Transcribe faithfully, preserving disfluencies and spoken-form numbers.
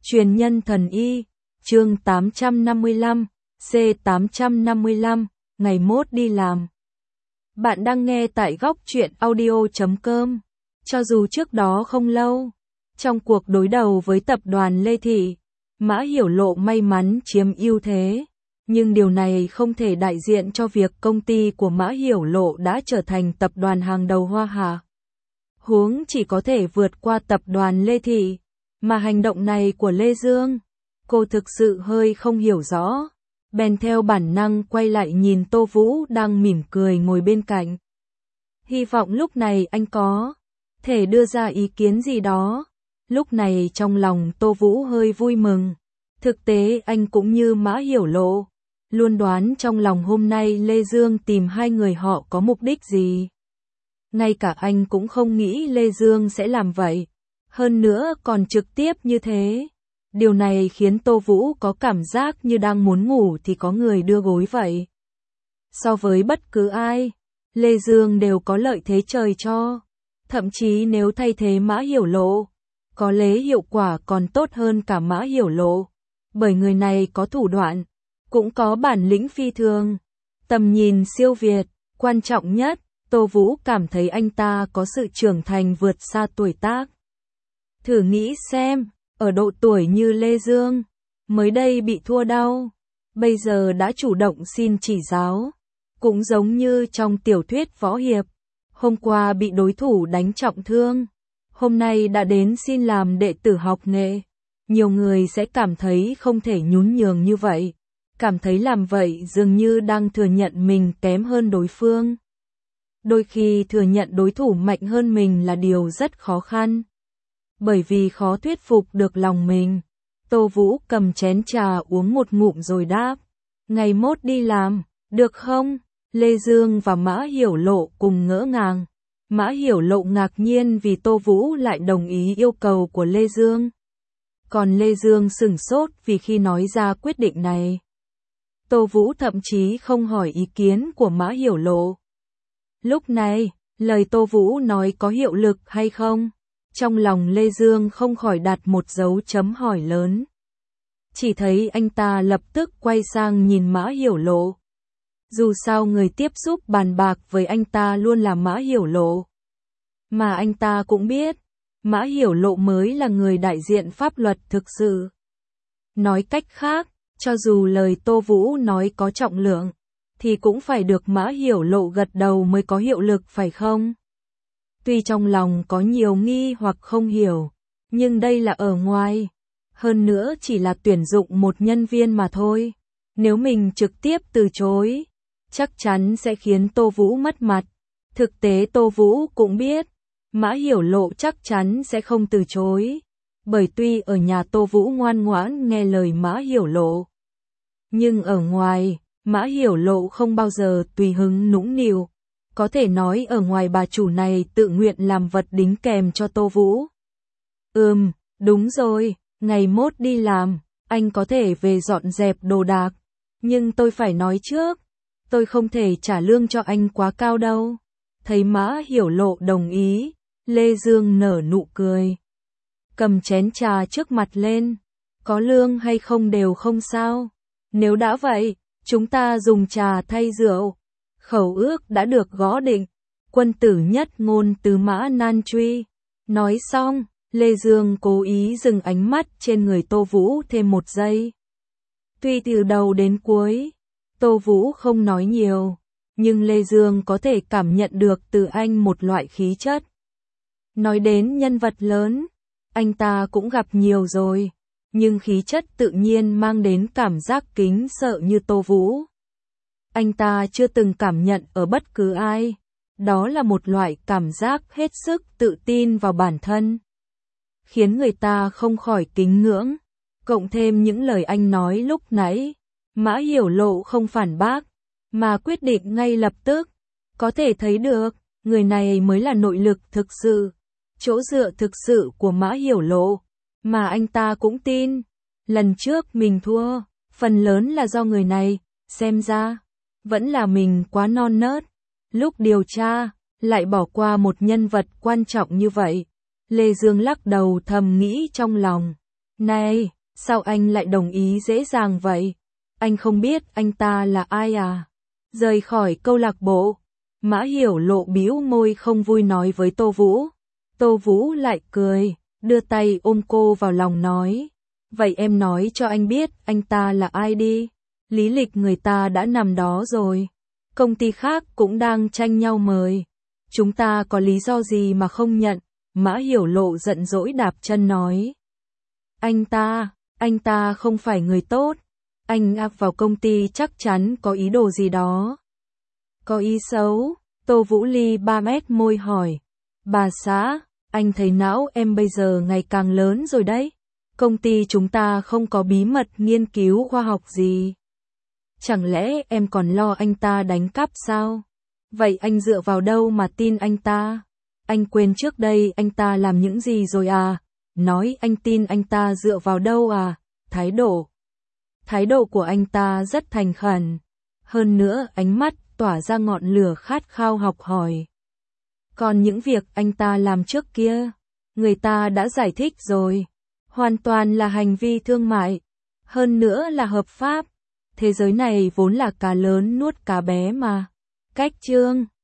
Truyền nhân thần y, chương tám trăm năm mươi lăm, C tám trăm năm mươi lăm, ngày mốt đi làm. Bạn đang nghe tại góc truyện audio chấm com. Cho dù trước đó không lâu, trong cuộc đối đầu với tập đoàn Lê Thị, Mã Hiểu Lộ may mắn chiếm ưu thế, nhưng điều này không thể đại diện cho việc công ty của Mã Hiểu Lộ đã trở thành tập đoàn hàng đầu Hoa Hạ. Huống chỉ có thể vượt qua tập đoàn Lê Thị, mà hành động này của Lê Dương, cô thực sự hơi không hiểu rõ, bèn theo bản năng quay lại nhìn Tô Vũ đang mỉm cười ngồi bên cạnh. Hy vọng lúc này anh có thể đưa ra ý kiến gì đó. Lúc này trong lòng Tô Vũ hơi vui mừng. Thực tế anh cũng như Mã Hiểu Lộ, luôn đoán trong lòng hôm nay Lê Dương tìm hai người họ có mục đích gì. Ngay cả anh cũng không nghĩ Lê Dương sẽ làm vậy. Hơn nữa còn trực tiếp như thế. Điều này khiến Tô Vũ có cảm giác như đang muốn ngủ thì có người đưa gối vậy. So với bất cứ ai, Lê Dương đều có lợi thế trời cho. Thậm chí nếu thay thế Mã Hiểu Lộ, có lẽ hiệu quả còn tốt hơn cả Mã Hiểu Lộ. Bởi người này có thủ đoạn, cũng có bản lĩnh phi thường, tầm nhìn siêu việt, quan trọng nhất, Tô Vũ cảm thấy anh ta có sự trưởng thành vượt xa tuổi tác. Thử nghĩ xem, ở độ tuổi như Lê Dương, mới đây bị thua đau, bây giờ đã chủ động xin chỉ giáo. Cũng giống như trong tiểu thuyết võ hiệp, hôm qua bị đối thủ đánh trọng thương, hôm nay đã đến xin làm đệ tử học nghệ. Nhiều người sẽ cảm thấy không thể nhún nhường như vậy, cảm thấy làm vậy dường như đang thừa nhận mình kém hơn đối phương. Đôi khi thừa nhận đối thủ mạnh hơn mình là điều rất khó khăn. Bởi vì khó thuyết phục được lòng mình, Tô Vũ cầm chén trà uống một ngụm rồi đáp. Ngày mốt đi làm, được không? Lê Dương và Mã Hiểu Lộ cùng ngỡ ngàng. Mã Hiểu Lộ ngạc nhiên vì Tô Vũ lại đồng ý yêu cầu của Lê Dương. Còn Lê Dương sửng sốt vì khi nói ra quyết định này, Tô Vũ thậm chí không hỏi ý kiến của Mã Hiểu Lộ. Lúc này, lời Tô Vũ nói có hiệu lực hay không? Trong lòng Lê Dương không khỏi đặt một dấu chấm hỏi lớn. Chỉ thấy anh ta lập tức quay sang nhìn Mã Hiểu Lộ. Dù sao người tiếp xúc bàn bạc với anh ta luôn là Mã Hiểu Lộ. Mà anh ta cũng biết, Mã Hiểu Lộ mới là người đại diện pháp luật thực sự. Nói cách khác, cho dù lời Tô Vũ nói có trọng lượng, thì cũng phải được Mã Hiểu Lộ gật đầu mới có hiệu lực phải không? Tuy trong lòng có nhiều nghi hoặc không hiểu, nhưng đây là ở ngoài. Hơn nữa chỉ là tuyển dụng một nhân viên mà thôi. Nếu mình trực tiếp từ chối, chắc chắn sẽ khiến Tô Vũ mất mặt. Thực tế Tô Vũ cũng biết, Mã Hiểu Lộ chắc chắn sẽ không từ chối. Bởi tuy ở nhà Tô Vũ ngoan ngoãn nghe lời Mã Hiểu Lộ, nhưng ở ngoài, Mã Hiểu Lộ không bao giờ tùy hứng nũng nịu. Có thể nói ở ngoài bà chủ này tự nguyện làm vật đính kèm cho Tô Vũ. Ừm, đúng rồi, ngày mốt đi làm, anh có thể về dọn dẹp đồ đạc. Nhưng tôi phải nói trước, tôi không thể trả lương cho anh quá cao đâu. Thấy Mã Hiểu Lộ đồng ý, Lê Dương nở nụ cười. Cầm chén trà trước mặt lên, có lương hay không đều không sao. Nếu đã vậy, chúng ta dùng trà thay rượu. Khẩu ước đã được gõ định, quân tử nhất ngôn tứ mã nan truy. Nói xong, Lê Dương cố ý dừng ánh mắt trên người Tô Vũ thêm một giây. Tuy từ đầu đến cuối, Tô Vũ không nói nhiều, nhưng Lê Dương có thể cảm nhận được từ anh một loại khí chất. Nói đến nhân vật lớn, anh ta cũng gặp nhiều rồi, nhưng khí chất tự nhiên mang đến cảm giác kính sợ như Tô Vũ. Anh ta chưa từng cảm nhận ở bất cứ ai. Đó là một loại cảm giác hết sức tự tin vào bản thân, khiến người ta không khỏi kính ngưỡng. Cộng thêm những lời anh nói lúc nãy, Mã Hiểu Lộ không phản bác, mà quyết định ngay lập tức. Có thể thấy được, người này mới là nội lực thực sự, chỗ dựa thực sự của Mã Hiểu Lộ, mà anh ta cũng tin. Lần trước mình thua, phần lớn là do người này, xem ra vẫn là mình quá non nớt. Lúc điều tra, lại bỏ qua một nhân vật quan trọng như vậy. Lê Dương lắc đầu thầm nghĩ trong lòng. Này, sao anh lại đồng ý dễ dàng vậy? Anh không biết anh ta là ai à? Rời khỏi câu lạc bộ, Mã Hiểu Lộ bĩu môi không vui nói với Tô Vũ. Tô Vũ lại cười, đưa tay ôm cô vào lòng nói. Vậy em nói cho anh biết anh ta là ai đi. Lý lịch người ta đã nằm đó rồi. Công ty khác cũng đang tranh nhau mời. Chúng ta có lý do gì mà không nhận? Mã Hiểu Lộ giận dỗi đạp chân nói. Anh ta, anh ta không phải người tốt. Anh áp vào công ty chắc chắn có ý đồ gì đó. Có ý xấu? Tô Vũ Ly ba mét môi hỏi. Bà xã, anh thấy não em bây giờ ngày càng lớn rồi đấy. Công ty chúng ta không có bí mật nghiên cứu khoa học gì. Chẳng lẽ em còn lo anh ta đánh cắp sao? Vậy anh dựa vào đâu mà tin anh ta? Anh quên trước đây anh ta làm những gì rồi à? Nói anh tin anh ta dựa vào đâu à? Thái độ. Thái độ của anh ta rất thành khẩn. Hơn nữa ánh mắt tỏa ra ngọn lửa khát khao học hỏi. Còn những việc anh ta làm trước kia, người ta đã giải thích rồi. Hoàn toàn là hành vi thương mại. Hơn nữa là hợp pháp. Thế giới này vốn là cá lớn nuốt cá bé mà. Cách chương